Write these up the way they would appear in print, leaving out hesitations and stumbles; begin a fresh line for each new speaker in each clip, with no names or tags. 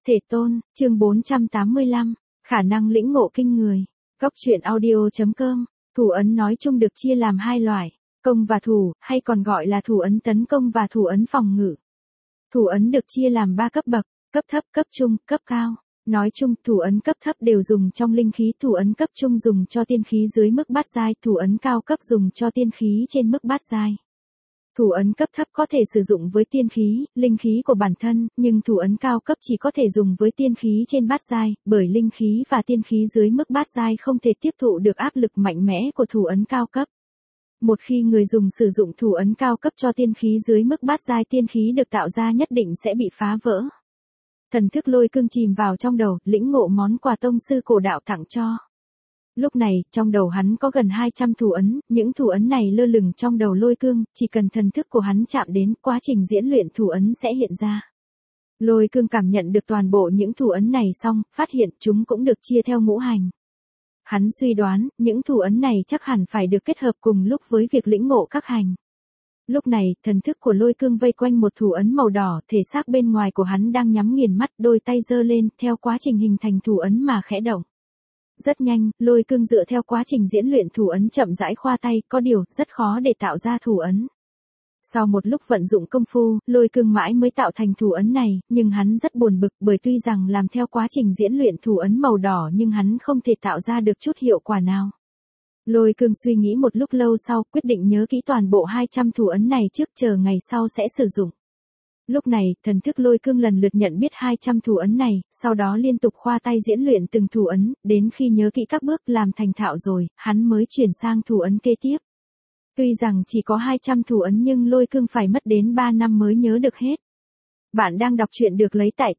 Thể tôn, chương 485, khả năng lĩnh ngộ kinh người. Góc truyện audio.com, thủ ấn nói chung được chia làm hai loại, công và thủ, hay còn gọi là thủ ấn tấn công và thủ ấn phòng ngự. Thủ ấn được chia làm 3 cấp bậc, cấp thấp, cấp trung, cấp cao. Nói chung, thủ ấn cấp thấp đều dùng trong linh khí, thủ ấn cấp trung dùng cho tiên khí dưới mức bát giai, thủ ấn cao cấp dùng cho tiên khí trên mức bát giai. Thủ ấn cấp thấp có thể sử dụng với tiên khí, linh khí của bản thân, nhưng thủ ấn cao cấp chỉ có thể dùng với tiên khí trên bát giai, bởi linh khí và tiên khí dưới mức bát giai không thể tiếp thụ được áp lực mạnh mẽ của thủ ấn cao cấp. Một khi người dùng sử dụng thủ ấn cao cấp cho tiên khí dưới mức bát giai, tiên khí được tạo ra nhất định sẽ bị phá vỡ. Thần thức Lôi Cương chìm vào trong đầu, lĩnh ngộ món quà tông sư cổ đạo tặng cho. Lúc này, trong đầu hắn có gần 200 thủ ấn, những thủ ấn này lơ lửng trong đầu Lôi Cương, chỉ cần thần thức của hắn chạm đến, quá trình diễn luyện thủ ấn sẽ hiện ra. Lôi Cương cảm nhận được toàn bộ những thủ ấn này xong, phát hiện chúng cũng được chia theo ngũ hành. Hắn suy đoán, những thủ ấn này chắc hẳn phải được kết hợp cùng lúc với việc lĩnh ngộ các hành. Lúc này, thần thức của Lôi Cương vây quanh một thủ ấn màu đỏ, thể xác bên ngoài của hắn đang nhắm nghiền mắt, đôi tay giơ lên, theo quá trình hình thành thủ ấn mà khẽ động. Rất nhanh, Lôi Cương dựa theo quá trình diễn luyện thủ ấn chậm rãi khoa tay, có điều, rất khó để tạo ra thủ ấn. Sau một lúc vận dụng công phu, Lôi Cương mãi mới tạo thành thủ ấn này, nhưng hắn rất buồn bực bởi tuy rằng làm theo quá trình diễn luyện thủ ấn màu đỏ nhưng hắn không thể tạo ra được chút hiệu quả nào. Lôi Cương suy nghĩ một lúc lâu sau, quyết định nhớ kỹ toàn bộ 200 thủ ấn này trước, chờ ngày sau sẽ sử dụng. Lúc này, thần thức Lôi Cương lần lượt nhận biết 200 thủ ấn này, sau đó liên tục khoa tay diễn luyện từng thủ ấn, đến khi nhớ kỹ các bước làm thành thạo rồi, hắn mới chuyển sang thủ ấn kế tiếp. Tuy rằng chỉ có 200 thủ ấn nhưng Lôi Cương phải mất đến 3 năm mới nhớ được hết. Bạn đang đọc truyện được lấy tại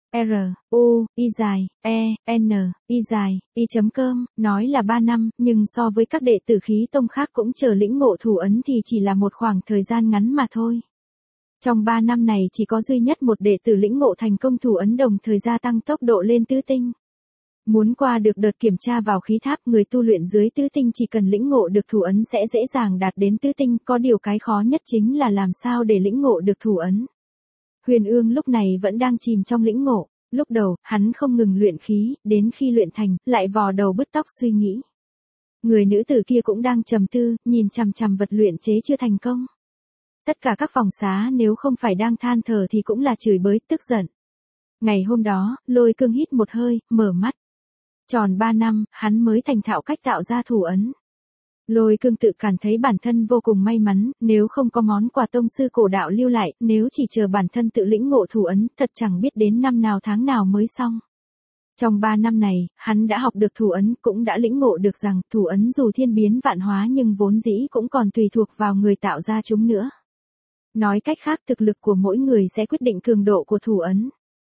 truy.com, nói là 3 năm, nhưng so với các đệ tử khí tông khác cũng chờ lĩnh ngộ thủ ấn thì chỉ là một khoảng thời gian ngắn mà thôi. Trong 3 năm này chỉ có duy nhất một đệ tử lĩnh ngộ thành công thủ ấn đồng thời gia tăng tốc độ lên tứ tinh. Muốn qua được đợt kiểm tra vào khí tháp, người tu luyện dưới tứ tinh chỉ cần lĩnh ngộ được thủ ấn sẽ dễ dàng đạt đến tứ tinh, có điều cái khó nhất chính là làm sao để lĩnh ngộ được thủ ấn. Huyền Ương lúc này vẫn đang chìm trong lĩnh ngộ, lúc đầu, hắn không ngừng luyện khí, đến khi luyện thành, lại vò đầu bứt tóc suy nghĩ. Người nữ tử kia cũng đang trầm tư, nhìn chằm chằm vật luyện chế chưa thành công. Tất cả các phòng xá nếu không phải đang than thở thì cũng là chửi bới, tức giận. Ngày hôm đó, Lôi Cương hít một hơi, mở mắt. Tròn 3 năm, hắn mới thành thạo cách tạo ra thủ ấn. Lôi Cương tự cảm thấy bản thân vô cùng may mắn, nếu không có món quà tông sư cổ đạo lưu lại, nếu chỉ chờ bản thân tự lĩnh ngộ thủ ấn, thật chẳng biết đến năm nào tháng nào mới xong. Trong 3 năm này, hắn đã học được thủ ấn, cũng đã lĩnh ngộ được rằng thủ ấn dù thiên biến vạn hóa nhưng vốn dĩ cũng còn tùy thuộc vào người tạo ra chúng nữa. Nói cách khác, thực lực của mỗi người sẽ quyết định cường độ của thủ ấn.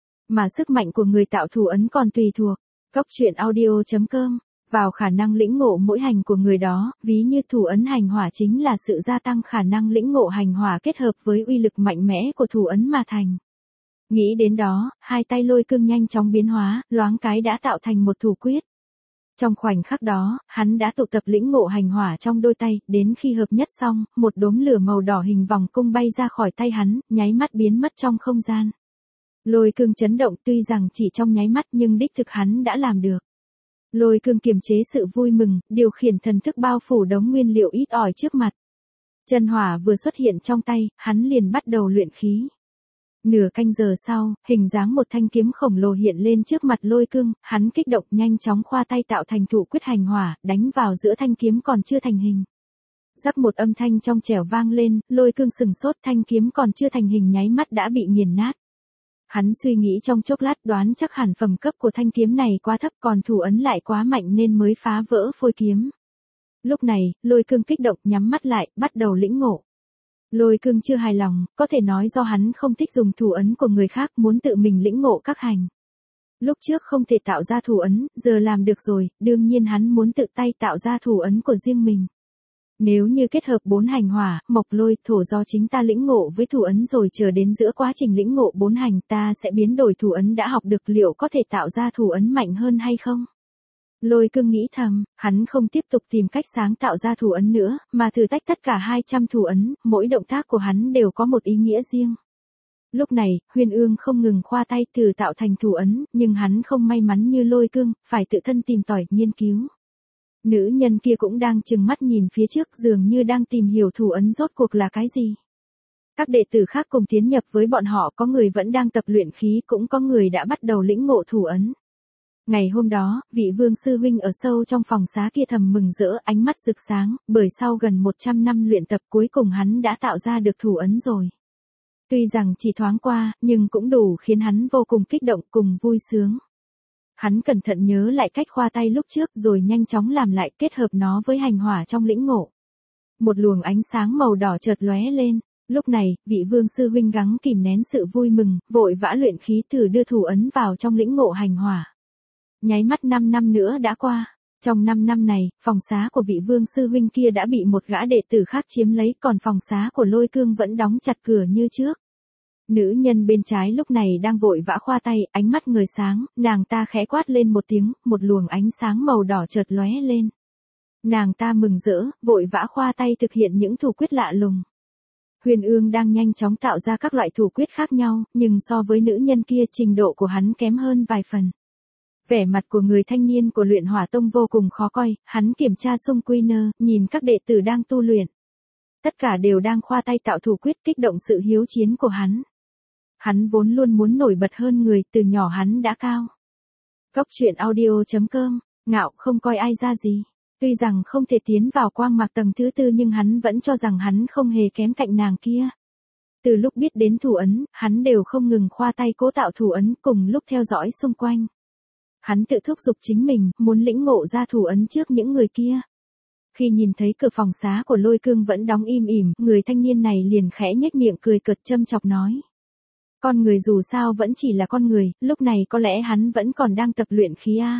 Mà sức mạnh của người tạo thủ ấn còn tùy thuộc. Góc truyện audio.com, vào khả năng lĩnh ngộ mỗi hành của người đó, ví như thủ ấn hành hỏa chính là sự gia tăng khả năng lĩnh ngộ hành hỏa kết hợp với uy lực mạnh mẽ của thủ ấn mà thành. Nghĩ đến đó, hai tay Lôi Cương nhanh chóng biến hóa, loáng cái đã tạo thành một thủ quyết. Trong khoảnh khắc đó, hắn đã tụ tập lĩnh ngộ hành hỏa trong đôi tay, đến khi hợp nhất xong, một đốm lửa màu đỏ hình vòng cung bay ra khỏi tay hắn, nháy mắt biến mất trong không gian. Lôi Cương chấn động, tuy rằng chỉ trong nháy mắt nhưng đích thực hắn đã làm được. Lôi Cương kiềm chế sự vui mừng, điều khiển thần thức bao phủ đống nguyên liệu ít ỏi trước mặt. Chân hỏa vừa xuất hiện trong tay, hắn liền bắt đầu luyện khí. Nửa canh giờ sau, hình dáng một thanh kiếm khổng lồ hiện lên trước mặt Lôi Cương, hắn kích động nhanh chóng khoa tay tạo thành thủ quyết hành hỏa, đánh vào giữa thanh kiếm còn chưa thành hình. Rắc một âm thanh trong trẻo vang lên, Lôi Cương sừng sốt, thanh kiếm còn chưa thành hình nháy mắt đã bị nghiền nát. Hắn suy nghĩ trong chốc lát, đoán chắc hẳn phẩm cấp của thanh kiếm này quá thấp, còn thủ ấn lại quá mạnh nên mới phá vỡ phôi kiếm. Lúc này, Lôi Cương kích động nhắm mắt lại, bắt đầu lĩnh ngộ. Lôi Cương chưa hài lòng, có thể nói do hắn không thích dùng thủ ấn của người khác, muốn tự mình lĩnh ngộ các hành. Lúc trước không thể tạo ra thủ ấn, giờ làm được rồi, đương nhiên hắn muốn tự tay tạo ra thủ ấn của riêng mình. Nếu như kết hợp 4 hành hỏa, mộc lôi, thổ do chính ta lĩnh ngộ với thủ ấn rồi chờ đến giữa quá trình lĩnh ngộ 4 hành ta sẽ biến đổi thủ ấn đã học được, liệu có thể tạo ra thủ ấn mạnh hơn hay không? Lôi Cương nghĩ thầm, hắn không tiếp tục tìm cách sáng tạo ra thủ ấn nữa, mà thử tách tất cả 200 thủ ấn, mỗi động tác của hắn đều có một ý nghĩa riêng. Lúc này, Huyên Ương không ngừng khoa tay thử tạo thành thủ ấn, nhưng hắn không may mắn như Lôi Cương, phải tự thân tìm tòi, nghiên cứu. Nữ nhân kia cũng đang trừng mắt nhìn phía trước, dường như đang tìm hiểu thủ ấn rốt cuộc là cái gì. Các đệ tử khác cùng tiến nhập với bọn họ, có người vẫn đang tập luyện khí, cũng có người đã bắt đầu lĩnh ngộ thủ ấn. Ngày hôm đó, vị Vương sư huynh ở sâu trong phòng xá kia thầm mừng rỡ, ánh mắt rực sáng, bởi sau gần 100 năm luyện tập cuối cùng hắn đã tạo ra được thủ ấn rồi. Tuy rằng chỉ thoáng qua, nhưng cũng đủ khiến hắn vô cùng kích động cùng vui sướng. Hắn cẩn thận nhớ lại cách khoa tay lúc trước rồi nhanh chóng làm lại, kết hợp nó với hành hỏa trong lĩnh ngộ. Một luồng ánh sáng màu đỏ chợt lóe lên. Lúc này, vị Vương sư huynh gắng kìm nén sự vui mừng, vội vã luyện khí thử đưa thủ ấn vào trong lĩnh ngộ hành hỏa. Nháy mắt 5 năm nữa đã qua. Trong 5 năm này, phòng xá của vị Vương sư huynh kia đã bị một gã đệ tử khác chiếm lấy, còn phòng xá của Lôi Cương vẫn đóng chặt cửa như trước. Nữ nhân bên trái lúc này đang vội vã khoa tay, ánh mắt ngời sáng, nàng ta khẽ quát lên một tiếng, một luồng ánh sáng màu đỏ chợt lóe lên. Nàng ta mừng rỡ, vội vã khoa tay thực hiện những thủ quyết lạ lùng. Huyền Ương đang nhanh chóng tạo ra các loại thủ quyết khác nhau, nhưng so với nữ nhân kia trình độ của hắn kém hơn vài phần. Vẻ mặt của người thanh niên của luyện hỏa tông vô cùng khó coi, hắn kiểm tra xung quy nơ, nhìn các đệ tử đang tu luyện. Tất cả đều đang khoa tay tạo thủ quyết, kích động sự hiếu chiến của hắn. Hắn vốn luôn muốn nổi bật hơn người, từ nhỏ hắn đã cao. Cốc truyện audio.com, ngạo không coi ai ra gì. Tuy rằng không thể tiến vào quang mạc tầng thứ 4 nhưng hắn vẫn cho rằng hắn không hề kém cạnh nàng kia. Từ lúc biết đến thủ ấn, hắn đều không ngừng khoa tay cố tạo thủ ấn, cùng lúc theo dõi xung quanh. Hắn tự thúc giục chính mình, muốn lĩnh ngộ ra thủ ấn trước những người kia. Khi nhìn thấy cửa phòng xá của Lôi Cương vẫn đóng im ỉm, người thanh niên này liền khẽ nhếch miệng cười cợt châm chọc nói. Con người dù sao vẫn chỉ là con người, lúc này có lẽ hắn vẫn còn đang tập luyện khí a.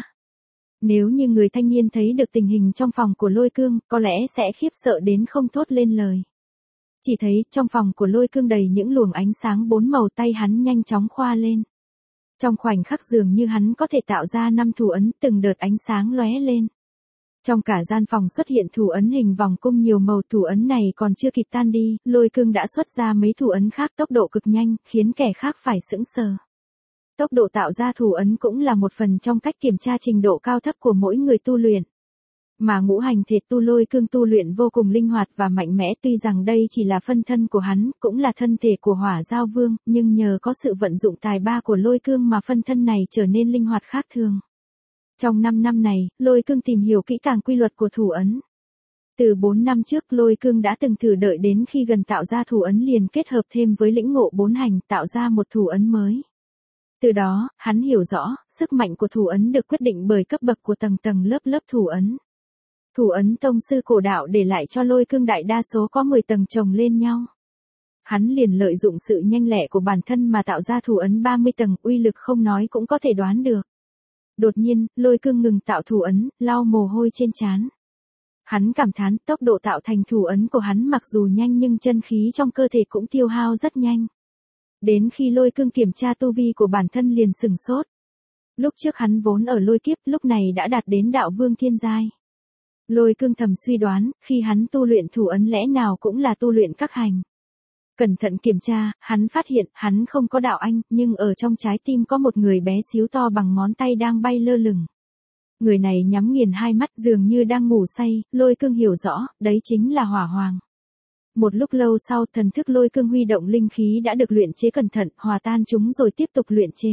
Nếu như người thanh niên thấy được tình hình trong phòng của Lôi Cương, có lẽ sẽ khiếp sợ đến không thốt lên lời. Chỉ thấy trong phòng của Lôi Cương đầy những luồng ánh sáng 4 màu, tay hắn nhanh chóng khoa lên. Trong khoảnh khắc dường như hắn có thể tạo ra 5 thủ ấn, từng đợt ánh sáng lóe lên. Trong cả gian phòng xuất hiện thủ ấn hình vòng cung nhiều màu, thủ ấn này còn chưa kịp tan đi, Lôi Cương đã xuất ra mấy thủ ấn khác tốc độ cực nhanh, khiến kẻ khác phải sững sờ. Tốc độ tạo ra thủ ấn cũng là một phần trong cách kiểm tra trình độ cao thấp của mỗi người tu luyện. Mà ngũ hành thể tu Lôi Cương tu luyện vô cùng linh hoạt và mạnh mẽ, tuy rằng đây chỉ là phân thân của hắn, cũng là thân thể của Hỏa Giao Vương, nhưng nhờ có sự vận dụng tài ba của Lôi Cương mà phân thân này trở nên linh hoạt khác thường. Trong 5 năm này, Lôi Cương tìm hiểu kỹ càng quy luật của thủ ấn. Từ 4 năm trước Lôi Cương đã từng thử, đợi đến khi gần tạo ra thủ ấn liền kết hợp thêm với lĩnh ngộ 4 hành, tạo ra một thủ ấn mới. Từ đó, hắn hiểu rõ, sức mạnh của thủ ấn được quyết định bởi cấp bậc của tầng tầng lớp lớp thủ ấn. Thủ ấn tông sư cổ đạo để lại cho Lôi Cương đại đa số có 10 tầng chồng lên nhau. Hắn liền lợi dụng sự nhanh lẹ của bản thân mà tạo ra thủ ấn 30 tầng, uy lực không nói cũng có thể đoán được. Đột nhiên, Lôi Cương ngừng tạo thủ ấn, lau mồ hôi trên trán. Hắn cảm thán tốc độ tạo thành thủ ấn của hắn mặc dù nhanh nhưng chân khí trong cơ thể cũng tiêu hao rất nhanh. Đến khi Lôi Cương kiểm tra tu vi của bản thân liền sửng sốt. Lúc trước hắn vốn ở lôi kiếp, lúc này đã đạt đến đạo vương thiên giai. Lôi Cương thầm suy đoán, khi hắn tu luyện thủ ấn lẽ nào cũng là tu luyện các hành. Cẩn thận kiểm tra, hắn phát hiện hắn không có đạo anh, nhưng ở trong trái tim có một người bé xíu to bằng ngón tay đang bay lơ lửng. Người này nhắm nghiền hai mắt dường như đang ngủ say, Lôi Cương hiểu rõ, đấy chính là Hỏa Hoàng. Một lúc lâu sau, thần thức Lôi Cương huy động linh khí đã được luyện chế cẩn thận, hòa tan chúng rồi tiếp tục luyện chế.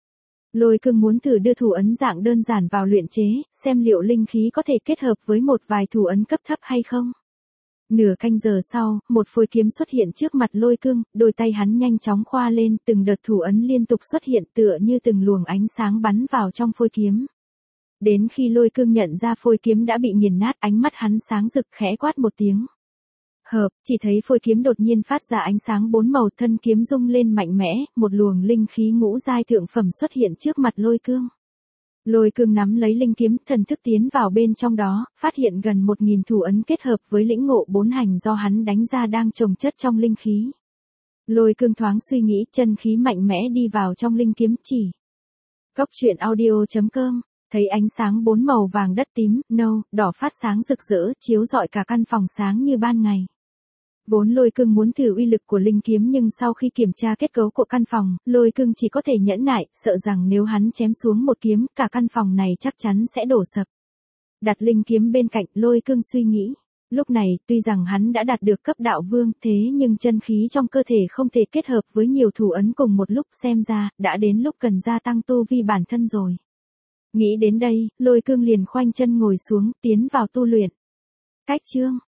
Lôi Cương muốn thử đưa thủ ấn dạng đơn giản vào luyện chế, xem liệu linh khí có thể kết hợp với một vài thủ ấn cấp thấp hay không. Nửa canh giờ sau, một phôi kiếm xuất hiện trước mặt Lôi Cương, đôi tay hắn nhanh chóng khoa lên, từng đợt thủ ấn liên tục xuất hiện tựa như từng luồng ánh sáng bắn vào trong phôi kiếm. Đến khi Lôi Cương nhận ra phôi kiếm đã bị nghiền nát, ánh mắt hắn sáng rực, khẽ quát một tiếng. Hợp, chỉ thấy phôi kiếm đột nhiên phát ra ánh sáng 4 màu, thân kiếm rung lên mạnh mẽ, một luồng linh khí ngũ giai thượng phẩm xuất hiện trước mặt Lôi Cương. Lôi Cương nắm lấy linh kiếm, thần thức tiến vào bên trong đó, phát hiện gần 1000 thủ ấn kết hợp với lĩnh ngộ 4 hành do hắn đánh ra đang chồng chất trong linh khí. Lôi Cương thoáng suy nghĩ, chân khí mạnh mẽ đi vào trong linh kiếm chỉ. Cốc truyện audio.com, thấy ánh sáng 4 màu vàng đất tím, nâu, đỏ phát sáng rực rỡ, chiếu rọi cả căn phòng sáng như ban ngày. Vốn Lôi Cương muốn thử uy lực của linh kiếm nhưng sau khi kiểm tra kết cấu của căn phòng, Lôi Cương chỉ có thể nhẫn nại, sợ rằng nếu hắn chém xuống một kiếm, cả căn phòng này chắc chắn sẽ đổ sập. Đặt linh kiếm bên cạnh, Lôi Cương suy nghĩ. Lúc này, tuy rằng hắn đã đạt được cấp đạo vương, thế nhưng chân khí trong cơ thể không thể kết hợp với nhiều thủ ấn cùng một lúc, xem ra, đã đến lúc cần gia tăng tu vi bản thân rồi. Nghĩ đến đây, Lôi Cương liền khoanh chân ngồi xuống, tiến vào tu luyện. Cách chương